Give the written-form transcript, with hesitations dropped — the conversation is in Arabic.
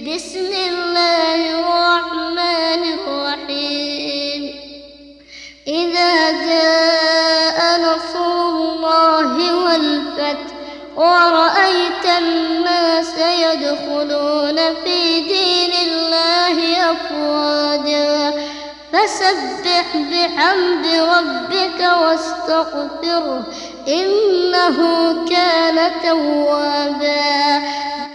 بسم الله الرحمن الرحيم إذا جاء نصر الله والفتح ورأيت الناس يدخلون في دين الله أفواجا فسبح بحمد ربك واستغفره إنه كان توابا